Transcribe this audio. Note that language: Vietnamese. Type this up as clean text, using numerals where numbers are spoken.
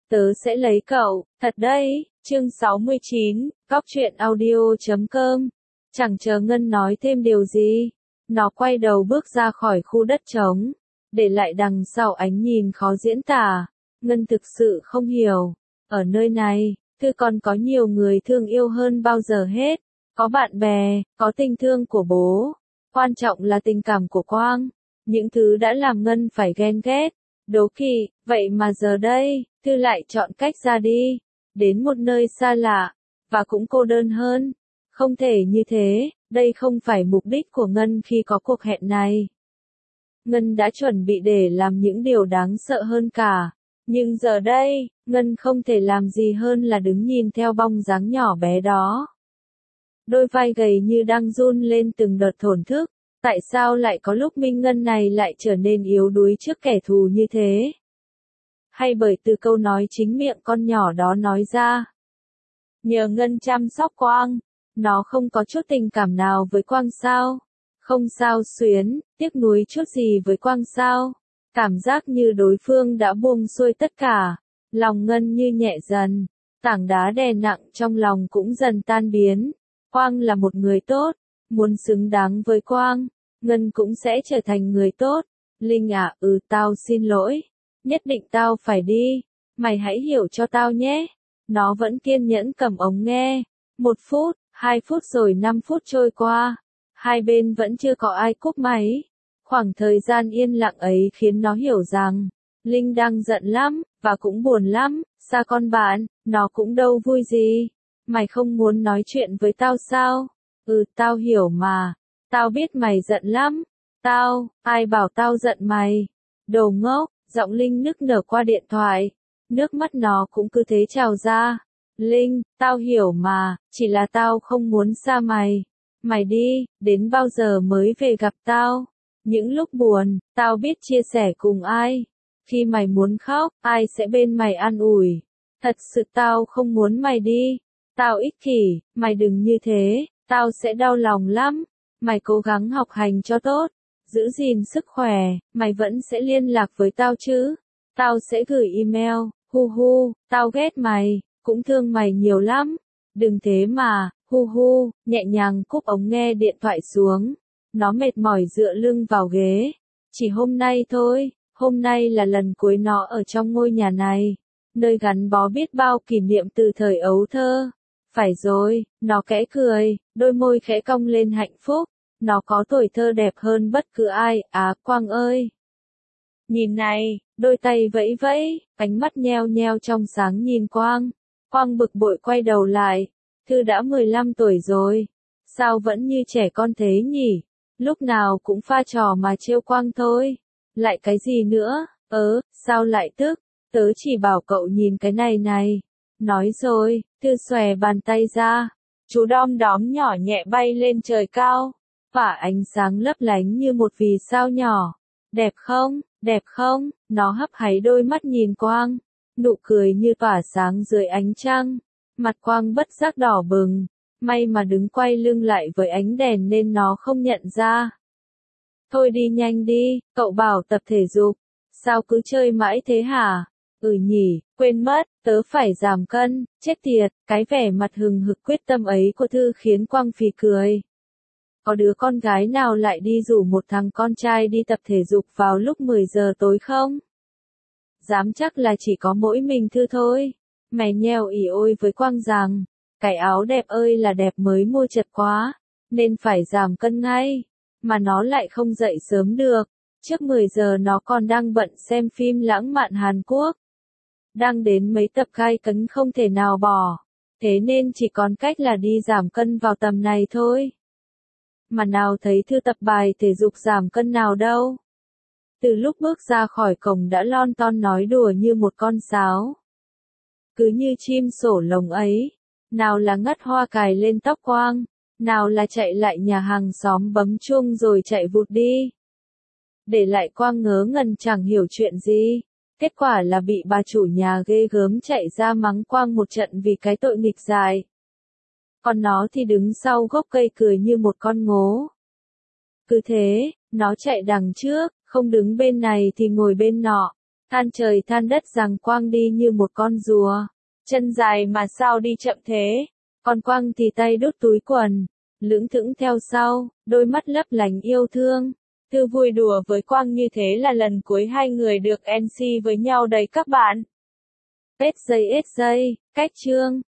Tớ sẽ lấy cậu, thật đấy, chương 69, góc truyện audio.com. Chẳng chờ Ngân nói thêm điều gì, nó quay đầu bước ra khỏi khu đất trống, để lại đằng sau ánh nhìn khó diễn tả. Ngân thực sự không hiểu, ở nơi này, Thư còn có nhiều người thương yêu hơn bao giờ hết, có bạn bè, có tình thương của bố, quan trọng là tình cảm của Quang, những thứ đã làm Ngân phải ghen ghét, đố kỵ, vậy mà giờ đây, Thư lại chọn cách ra đi, đến một nơi xa lạ, và cũng cô đơn hơn. Không thể như thế, đây không phải mục đích của Ngân khi có cuộc hẹn này. Ngân đã chuẩn bị để làm những điều đáng sợ hơn cả. Nhưng giờ đây, Ngân không thể làm gì hơn là đứng nhìn theo bóng dáng nhỏ bé đó. Đôi vai gầy như đang run lên từng đợt thổn thức. Tại sao lại có lúc Minh Ngân này lại trở nên yếu đuối trước kẻ thù như thế? Hay bởi từ câu nói chính miệng con nhỏ đó nói ra? Nhờ Ngân chăm sóc Quang, nó không có chút tình cảm nào với Quang sao? Không sao xuyến, tiếc nuối chút gì với Quang sao? Cảm giác như đối phương đã buông xuôi tất cả, lòng Ngân như nhẹ dần, tảng đá đè nặng trong lòng cũng dần tan biến. Quang là một người tốt, muốn xứng đáng với Quang, Ngân cũng sẽ trở thành người tốt. Linh à, tao xin lỗi, nhất định tao phải đi, mày hãy hiểu cho tao nhé. Nó vẫn kiên nhẫn cầm ống nghe, 1 phút, 2 phút rồi 5 phút trôi qua, hai bên vẫn chưa có ai cúp máy. Khoảng thời gian yên lặng ấy khiến nó hiểu rằng, Linh đang giận lắm, và cũng buồn lắm, xa con bạn, nó cũng đâu vui gì. Mày không muốn nói chuyện với tao sao? Tao hiểu mà, tao biết mày giận lắm. Ai bảo tao giận mày? Đồ ngốc, giọng Linh nức nở qua điện thoại. Nước mắt nó cũng cứ thế trào ra. Linh, tao hiểu mà, chỉ là tao không muốn xa mày. Mày đi, đến bao giờ mới về gặp tao? Những lúc buồn, tao biết chia sẻ cùng ai. Khi mày muốn khóc, ai sẽ bên mày an ủi. Thật sự tao không muốn mày đi. Tao ích kỷ, mày đừng như thế, tao sẽ đau lòng lắm. Mày cố gắng học hành cho tốt, giữ gìn sức khỏe, mày vẫn sẽ liên lạc với tao chứ. Tao sẽ gửi email, tao ghét mày, cũng thương mày nhiều lắm. Đừng thế mà, nhẹ nhàng cúp ống nghe điện thoại xuống. Nó mệt mỏi dựa lưng vào ghế. Chỉ hôm nay thôi, hôm nay là lần cuối nó ở trong ngôi nhà này, nơi gắn bó biết bao kỷ niệm từ thời ấu thơ. Phải rồi, nó khẽ cười, đôi môi khẽ cong lên hạnh phúc. Nó có tuổi thơ đẹp hơn bất cứ ai, Quang ơi. Nhìn này, đôi tay vẫy vẫy, ánh mắt nheo nheo trong sáng nhìn Quang. Quang bực bội quay đầu lại. Thư đã 15 tuổi rồi. Sao vẫn như trẻ con thế nhỉ? Lúc nào cũng pha trò mà trêu Quang thôi. Lại cái gì nữa? Sao lại tức? Tớ chỉ bảo cậu nhìn cái này này. Nói rồi, Thư xòe bàn tay ra. Chú đom đóm nhỏ nhẹ bay lên trời cao. Và ánh sáng lấp lánh như một vì sao nhỏ. Đẹp không? Nó hấp háy đôi mắt nhìn Quang. Nụ cười như tỏa sáng dưới ánh trăng. Mặt Quang bất giác đỏ bừng. May mà đứng quay lưng lại với ánh đèn nên nó không nhận ra. Thôi đi nhanh đi, cậu bảo tập thể dục. Sao cứ chơi mãi thế hả? Nhỉ, quên mất, tớ phải giảm cân, chết tiệt. Cái vẻ mặt hừng hực quyết tâm ấy của Thư khiến Quang phì cười. Có đứa con gái nào lại đi rủ một thằng con trai đi tập thể dục vào lúc 10 giờ tối không? Dám chắc là chỉ có mỗi mình Thư thôi. Mày nheo ỉ ôi với Quang rằng, cái áo đẹp ơi là đẹp mới mua chật quá, nên phải giảm cân ngay. Mà nó lại không dậy sớm được. Trước 10 giờ nó còn đang bận xem phim lãng mạn Hàn Quốc. Đang đến mấy tập gay cấn không thể nào bỏ. Thế nên chỉ còn cách là đi giảm cân vào tầm này thôi. Mà nào thấy Thư tập bài thể dục giảm cân nào đâu. Từ lúc bước ra khỏi cổng đã lon ton nói đùa như một con sáo. Cứ như chim sổ lồng ấy. Nào là ngắt hoa cài lên tóc Quang. Nào là chạy lại nhà hàng xóm bấm chuông rồi chạy vụt đi. Để lại Quang ngớ ngẩn chẳng hiểu chuyện gì. Kết quả là bị bà chủ nhà ghê gớm chạy ra mắng Quang một trận vì cái tội nghịch dại. Còn nó thì đứng sau gốc cây cười như một con ngố. Cứ thế, nó chạy đằng trước, không đứng bên này thì ngồi bên nọ. Than trời than đất rằng Quang đi như một con rùa. Chân dài mà sao đi chậm thế. Còn Quang thì tay đút túi quần, lững thững theo sau, đôi mắt lấp lánh yêu thương. Thư vui đùa với Quang như thế là lần cuối hai người được MC với nhau đấy các bạn. Hết giây, cách chương.